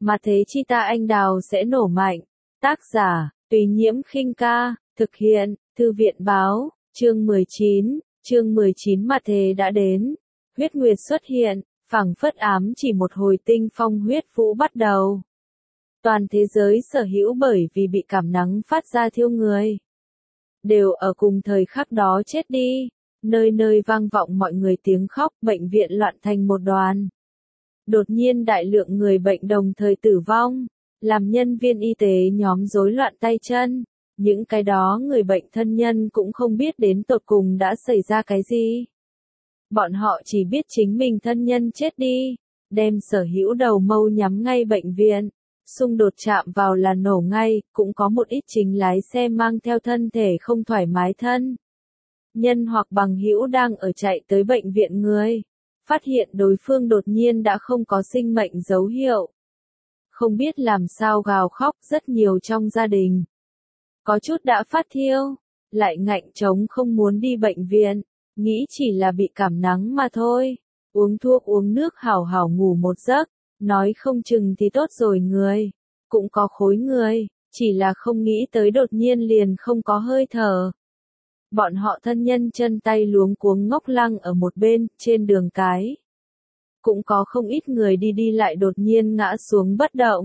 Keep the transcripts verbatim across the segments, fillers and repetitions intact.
mà thế chi ta anh đào sẽ nổ mạnh. Tác giả, Tùy Nhiễm Khinh Ca, thực hiện, Thư viện Báo, chương mười chín, chương mười chín mà thế đã đến. Huyết nguyệt xuất hiện, phảng phất ám chỉ một hồi tinh phong huyết vũ bắt đầu. Toàn thế giới sở hữu bởi vì bị cảm nắng phát ra thiêu người. Đều ở cùng thời khắc đó chết đi, nơi nơi vang vọng mọi người tiếng khóc, bệnh viện loạn thành một đoàn. Đột nhiên đại lượng người bệnh đồng thời tử vong, làm nhân viên y tế nhóm rối loạn tay chân, những cái đó người bệnh thân nhân cũng không biết đến tột cùng đã xảy ra cái gì. Bọn họ chỉ biết chính mình thân nhân chết đi, đem sở hữu đầu mâu nhắm ngay bệnh viện, xung đột chạm vào là nổ ngay, cũng có một ít chính lái xe mang theo thân thể không thoải mái thân. Nhân hoặc bằng hữu đang ở chạy tới bệnh viện người, phát hiện đối phương đột nhiên đã không có sinh mệnh dấu hiệu. Không biết làm sao gào khóc rất nhiều trong gia đình. Có chút đã phát thiêu, lại ngạnh chống không muốn đi bệnh viện, nghĩ chỉ là bị cảm nắng mà thôi. Uống thuốc uống nước hảo hảo ngủ một giấc, nói không chừng thì tốt rồi người. Cũng có khối người, chỉ là không nghĩ tới đột nhiên liền không có hơi thở. Bọn họ thân nhân chân tay luống cuống ngốc lăng ở một bên, trên đường cái. Cũng có không ít người đi đi lại đột nhiên ngã xuống bất động.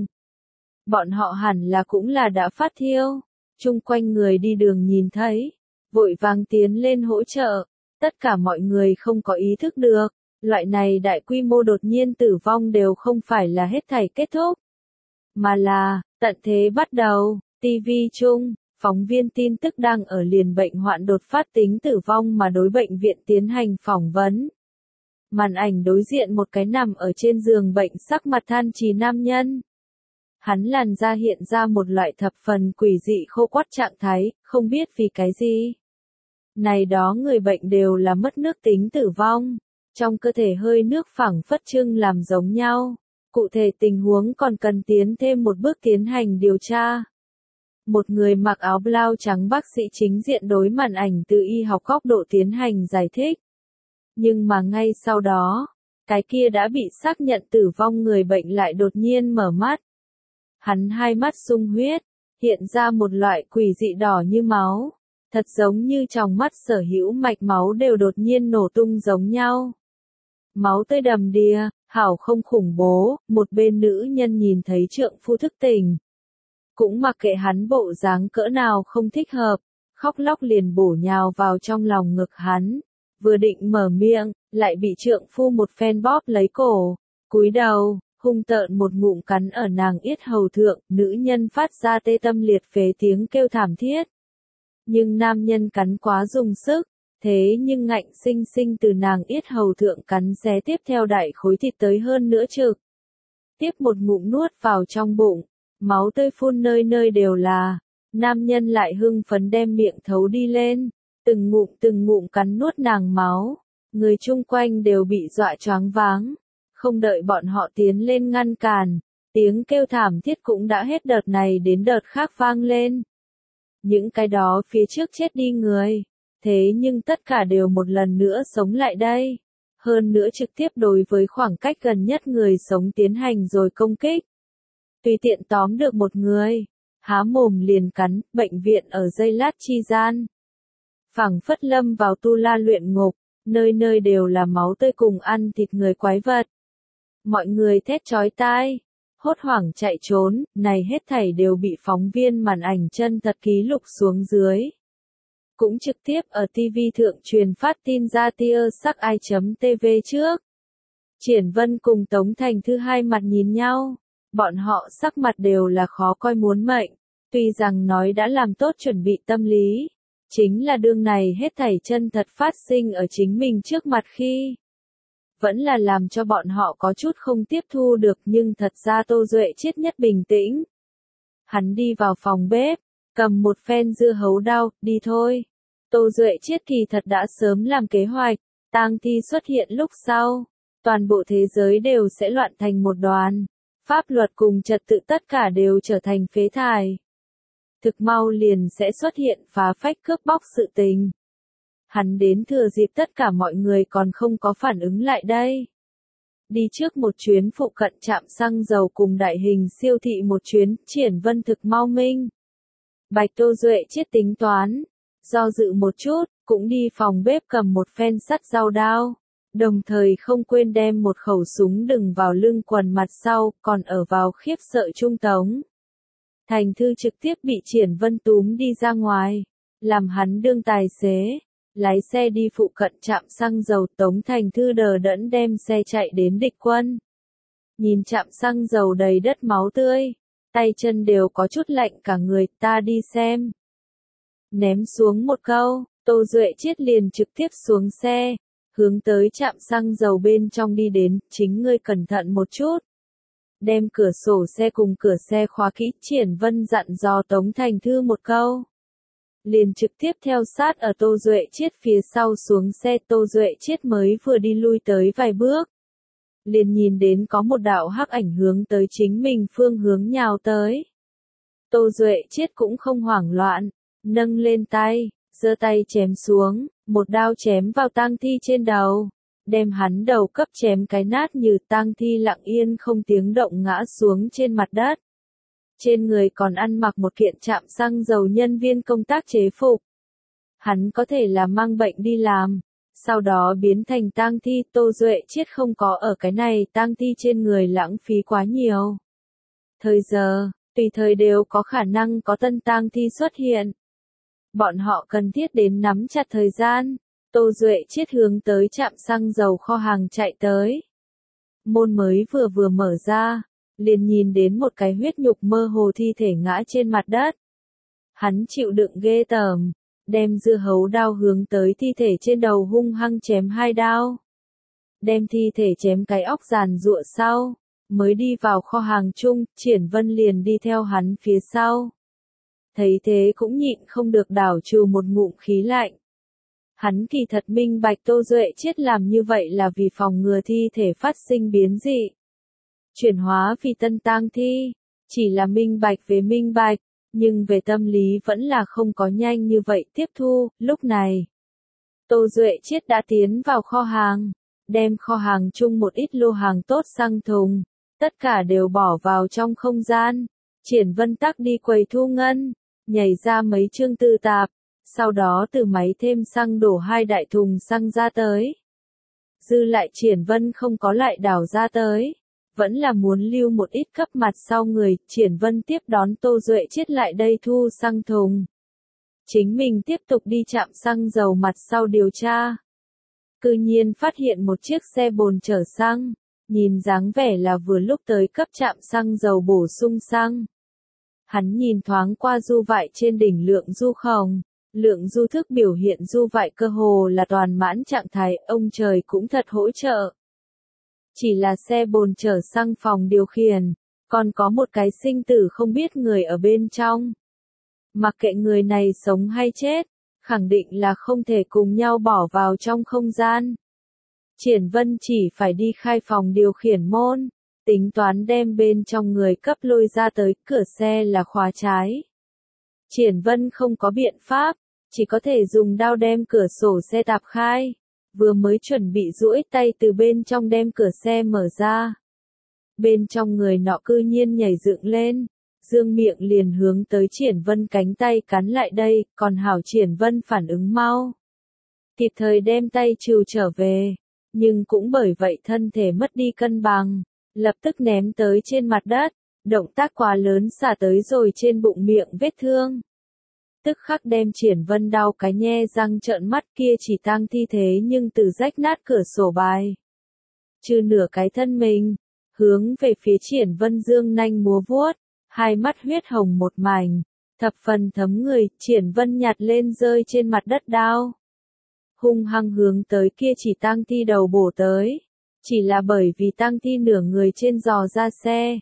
Bọn họ hẳn là cũng là đã phát thiêu. Chung quanh người đi đường nhìn thấy, vội vàng tiến lên hỗ trợ. Tất cả mọi người không có ý thức được, loại này đại quy mô đột nhiên tử vong đều không phải là hết thảy kết thúc. Mà là, tận thế bắt đầu, ti vi chung, phóng viên tin tức đang ở liền bệnh hoạn đột phát tính tử vong mà đối bệnh viện tiến hành phỏng vấn. Màn ảnh đối diện một cái nằm ở trên giường bệnh sắc mặt than trì nam nhân. Hắn làn da hiện ra một loại thập phần quỷ dị khô quắt trạng thái, không biết vì cái gì. Này đó người bệnh đều là mất nước tính tử vong, trong cơ thể hơi nước phảng phất trưng làm giống nhau. Cụ thể tình huống còn cần tiến thêm một bước tiến hành điều tra. Một người mặc áo blau trắng bác sĩ chính diện đối màn ảnh từ y học góc độ tiến hành giải thích. Nhưng mà ngay sau đó, cái kia đã bị xác nhận tử vong người bệnh lại đột nhiên mở mắt. Hắn hai mắt sung huyết, hiện ra một loại quỷ dị đỏ như máu, thật giống như trong mắt sở hữu mạch máu đều đột nhiên nổ tung giống nhau. Máu tươi đầm đìa, hảo không khủng bố, một bên nữ nhân nhìn thấy trượng phu thức tỉnh. Cũng mặc kệ hắn bộ dáng cỡ nào không thích hợp, khóc lóc liền bổ nhào vào trong lòng ngực hắn. Vừa định mở miệng, lại bị trượng phu một phen bóp lấy cổ, cúi đầu, hung tợn một ngụm cắn ở nàng yết hầu thượng, nữ nhân phát ra tê tâm liệt phế tiếng kêu thảm thiết. Nhưng nam nhân cắn quá dùng sức, thế nhưng ngạnh sinh sinh từ nàng yết hầu thượng cắn xé tiếp theo đại khối thịt tới hơn nữa trực. Tiếp một ngụm nuốt vào trong bụng, máu tươi phun nơi nơi đều là, nam nhân lại hưng phấn đem miệng thấu đi lên. Từng ngụm từng ngụm cắn nuốt nàng máu, người chung quanh đều bị dọa choáng váng, không đợi bọn họ tiến lên ngăn cản, tiếng kêu thảm thiết cũng đã hết đợt này đến đợt khác vang lên. Những cái đó phía trước chết đi người, thế nhưng tất cả đều một lần nữa sống lại đây, hơn nữa trực tiếp đối với khoảng cách gần nhất người sống tiến hành rồi công kích. Tùy tiện tóm được một người, há mồm liền cắn, bệnh viện ở giây lát chi gian. Phảng phất lâm vào tu la luyện ngục, nơi nơi đều là máu tươi cùng ăn thịt người quái vật. Mọi người thét chói tai, hốt hoảng chạy trốn, này hết thảy đều bị phóng viên màn ảnh chân thật ký lục xuống dưới. Cũng trực tiếp ở ti vi thượng truyền phát tin ra tia sắc i.tv trước. Triển Vân cùng Tống Thành Thư hai mặt nhìn nhau, bọn họ sắc mặt đều là khó coi muốn mệnh, tuy rằng nói đã làm tốt chuẩn bị tâm lý. Chính là đương này hết thảy chân thật phát sinh ở chính mình trước mặt khi. Vẫn là làm cho bọn họ có chút không tiếp thu được nhưng thật ra Tô Duệ Chiết nhất bình tĩnh. Hắn đi vào phòng bếp, cầm một phen dưa hấu đao, đi thôi. Tô Duệ Chiết kỳ thật đã sớm làm kế hoạch, tang thi xuất hiện lúc sau. Toàn bộ thế giới đều sẽ loạn thành một đoàn. Pháp luật cùng trật tự tất cả đều trở thành phế thải. Thực mau liền sẽ xuất hiện phá phách cướp bóc sự tình. Hắn đến thừa dịp tất cả mọi người còn không có phản ứng lại đây. Đi trước một chuyến phụ cận trạm xăng dầu cùng đại hình siêu thị một chuyến, Triển Vân thực mau minh. Bạch Tô Duệ Chiết tính toán, do dự một chút, cũng đi phòng bếp cầm một phen sắt dao đao, đồng thời không quên đem một khẩu súng đừng vào lưng quần mặt sau, còn ở vào khiếp sợ trung tống. Thành Thư trực tiếp bị Triển Vân túm đi ra ngoài, làm hắn đương tài xế, lái xe đi phụ cận trạm xăng dầu. Tống Thành Thư đờ đẫn đem xe chạy đến địch quân. Nhìn trạm xăng dầu đầy đất máu tươi, tay chân đều có chút lạnh cả người, ta đi xem. Ném xuống một câu, Tô Duệ Chiết liền trực tiếp xuống xe, hướng tới trạm xăng dầu bên trong đi đến, chính ngươi cẩn thận một chút. Đem cửa sổ xe cùng cửa xe khóa kỹ, Triển Vân dặn dò Tống Thành Thư một câu. Liền trực tiếp theo sát ở Tô Duệ Chiết phía sau xuống xe. Tô Duệ Chiết mới vừa đi lui tới vài bước, liền nhìn đến có một đạo hắc ảnh hướng tới chính mình phương hướng nhào tới. Tô Duệ Chiết cũng không hoảng loạn, nâng lên tay, giơ tay chém xuống, một đao chém vào tang thi trên đầu, đem hắn đầu cấp chém cái nát như. Tang thi lặng yên không tiếng động ngã xuống trên mặt đất. Trên người còn ăn mặc một kiện trạm xăng dầu nhân viên công tác chế phục. Hắn có thể là mang bệnh đi làm, sau đó biến thành tang thi. Tô Duệ Chiết không có ở cái này tang thi trên người lãng phí quá nhiều. Thời giờ, tùy thời đều có khả năng có tân tang thi xuất hiện. Bọn họ cần thiết đến nắm chặt thời gian. Tô Duệ Chiết hướng tới trạm xăng dầu kho hàng chạy tới. Môn mới vừa vừa mở ra, liền nhìn đến một cái huyết nhục mơ hồ thi thể ngã trên mặt đất. Hắn chịu đựng ghê tởm, đem dưa hấu đao hướng tới thi thể trên đầu hung hăng chém hai đao. Đem thi thể chém cái óc giàn giụa sau, mới đi vào kho hàng chung. Triển Vân liền đi theo hắn phía sau. Thấy thế cũng nhịn không được đảo trừ một ngụm khí lạnh. Hắn kỳ thật minh bạch Tô Duệ Chiết làm như vậy là vì phòng ngừa thi thể phát sinh biến dị. Chuyển hóa vì tân tang thi, chỉ là minh bạch về minh bạch, nhưng về tâm lý vẫn là không có nhanh như vậy tiếp thu. Lúc này, Tô Duệ Chiết đã tiến vào kho hàng, đem kho hàng chung một ít lô hàng tốt xăng thùng, tất cả đều bỏ vào trong không gian. Triển Vân tắc đi quầy thu ngân, nhảy ra mấy chương tư tạp, sau đó từ máy thêm xăng đổ hai đại thùng xăng ra tới. Dư lại Triển Vân không có lại đảo ra tới, vẫn là muốn lưu một ít cấp mặt sau người. Triển Vân tiếp đón Tô Duệ Chiết lại đây thu xăng thùng. Chính mình tiếp tục đi trạm xăng dầu mặt sau điều tra. Cư nhiên phát hiện một chiếc xe bồn chở xăng, nhìn dáng vẻ là vừa lúc tới cấp trạm xăng dầu bổ sung xăng. Hắn nhìn thoáng qua du vại trên đỉnh lượng du khổng, lượng du thức biểu hiện du vại cơ hồ là toàn mãn trạng thái. Ông trời cũng thật hỗ trợ. Chỉ là xe bồn chở xăng phòng điều khiển, còn có một cái sinh tử không biết người ở bên trong. Mặc kệ người này sống hay chết, khẳng định là không thể cùng nhau bỏ vào trong không gian. Triển Vân chỉ phải đi khai phòng điều khiển môn, tính toán đem bên trong người cấp lôi ra tới. Cửa xe là khóa trái. Triển Vân không có biện pháp, chỉ có thể dùng đao đem cửa sổ xe tạp khai. Vừa mới chuẩn bị duỗi tay từ bên trong đem cửa xe mở ra, bên trong người nọ cư nhiên nhảy dựng lên, dương miệng liền hướng tới Triển Vân cánh tay cắn lại đây. Còn hảo Triển Vân phản ứng mau, kịp thời đem tay trừ trở về, nhưng cũng bởi vậy thân thể mất đi cân bằng, lập tức ném tới trên mặt đất. Động tác quá lớn xả tới rồi trên bụng miệng vết thương, tức khắc đem Triển Vân đau cái nhe răng trợn mắt. Kia chỉ tang thi thế nhưng từ rách nát cửa sổ bài, trừ nửa cái thân mình, hướng về phía Triển Vân dương nanh múa vuốt, hai mắt huyết hồng một mảnh, thập phần thấm người. Triển Vân nhặt lên rơi trên mặt đất đao, hung hăng hướng tới kia chỉ tang thi đầu bổ tới. Chỉ là bởi vì tang thi nửa người trên giò ra xe,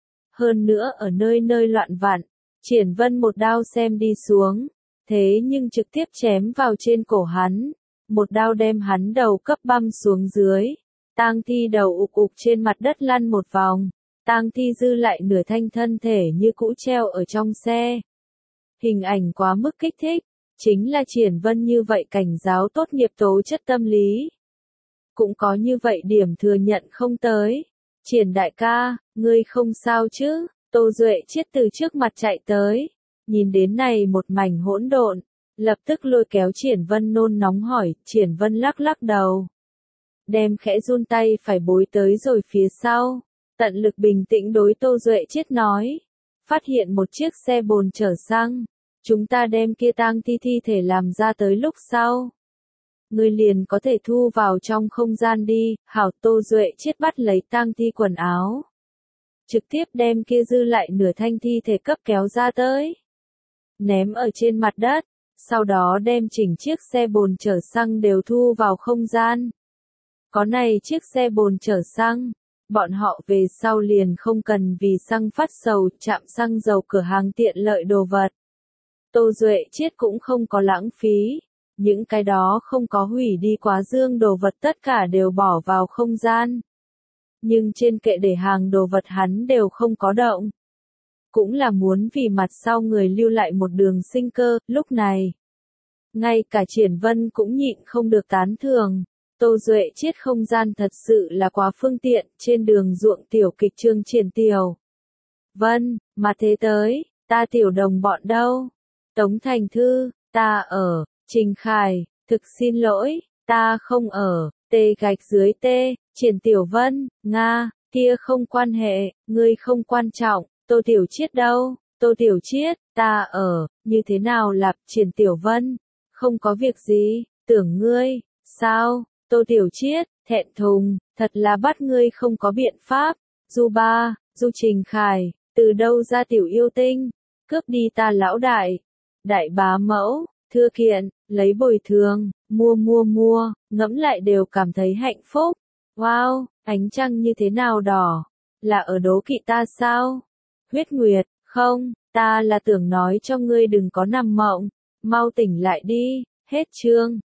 hơn nữa ở nơi nơi loạn vặn, Triển Vân một đao xem đi xuống, thế nhưng trực tiếp chém vào trên cổ hắn, một đao đem hắn đầu cấp băm xuống dưới. Tang thi đầu ục ục trên mặt đất lăn một vòng, tang thi dư lại nửa thanh thân thể như cũ treo ở trong xe. Hình ảnh quá mức kích thích, chính là Triển Vân như vậy cảnh giáo tốt nghiệp tố chất tâm lý. cũng có như vậy điểm thừa nhận không tới. Triển đại ca, ngươi không sao chứ? Tô Duệ Chiết từ trước mặt chạy tới, nhìn đến này một mảnh hỗn độn, lập tức lôi kéo Triển Vân nôn nóng hỏi. Triển Vân lắc lắc đầu, đem khẽ run tay phải bối tới rồi phía sau, tận lực bình tĩnh đối Tô Duệ Chiết nói, phát hiện một chiếc xe bồn chở xăng, chúng ta đem kia tang thi thi thể làm ra tới lúc sau, ngươi liền có thể thu vào trong không gian đi. Hảo. Tô Duệ Chiết bắt lấy tang thi quần áo, trực tiếp đem kia dư lại nửa thanh thi thể cấp kéo ra tới, ném ở trên mặt đất, sau đó đem chỉnh chiếc xe bồn chở xăng đều thu vào không gian. Có này chiếc xe bồn chở xăng, bọn họ về sau liền không cần vì xăng phát sầu chạm xăng dầu cửa hàng tiện lợi đồ vật. Tô Duệ Chiết cũng không có lãng phí, những cái đó không có hủy đi quá dương đồ vật tất cả đều bỏ vào không gian. Nhưng trên kệ để hàng đồ vật hắn đều không có động. Cũng là muốn vì mặt sau người lưu lại một đường sinh cơ. Lúc này, ngay cả Triển Vân cũng nhịn không được tán thưởng. Tô Duệ Chiết không gian thật sự là quá phương tiện. Trên đường ruộng tiểu kịch Trương Triển Tiểu Vân, mà thế tới, ta tiểu đồng bọn đâu? Tống Thành Thư, ta ở. Trình Khải, thực xin lỗi, ta không ở. Tê gạch dưới tê, Triển Tiểu Vân, Nga, kia không quan hệ, ngươi không quan trọng. Tô Tiểu Chiết đâu? Tô Tiểu Chiết, ta ở. Như thế nào lạp? Triển Tiểu Vân, không có việc gì, tưởng ngươi. Sao? Tô Tiểu Chiết, thẹn thùng, thật là bắt ngươi không có biện pháp. Du Ba, Du Trình Khải, từ đâu ra tiểu yêu tinh, cướp đi ta lão đại. Đại bá mẫu, thưa kiện, lấy bồi thường, mua mua mua, ngẫm lại đều cảm thấy hạnh phúc. Wow, ánh trăng như thế nào đỏ? Là ở đố kỵ ta sao? Huyết Nguyệt, không, ta là tưởng nói cho ngươi đừng có nằm mộng, mau tỉnh lại đi. Hết chương.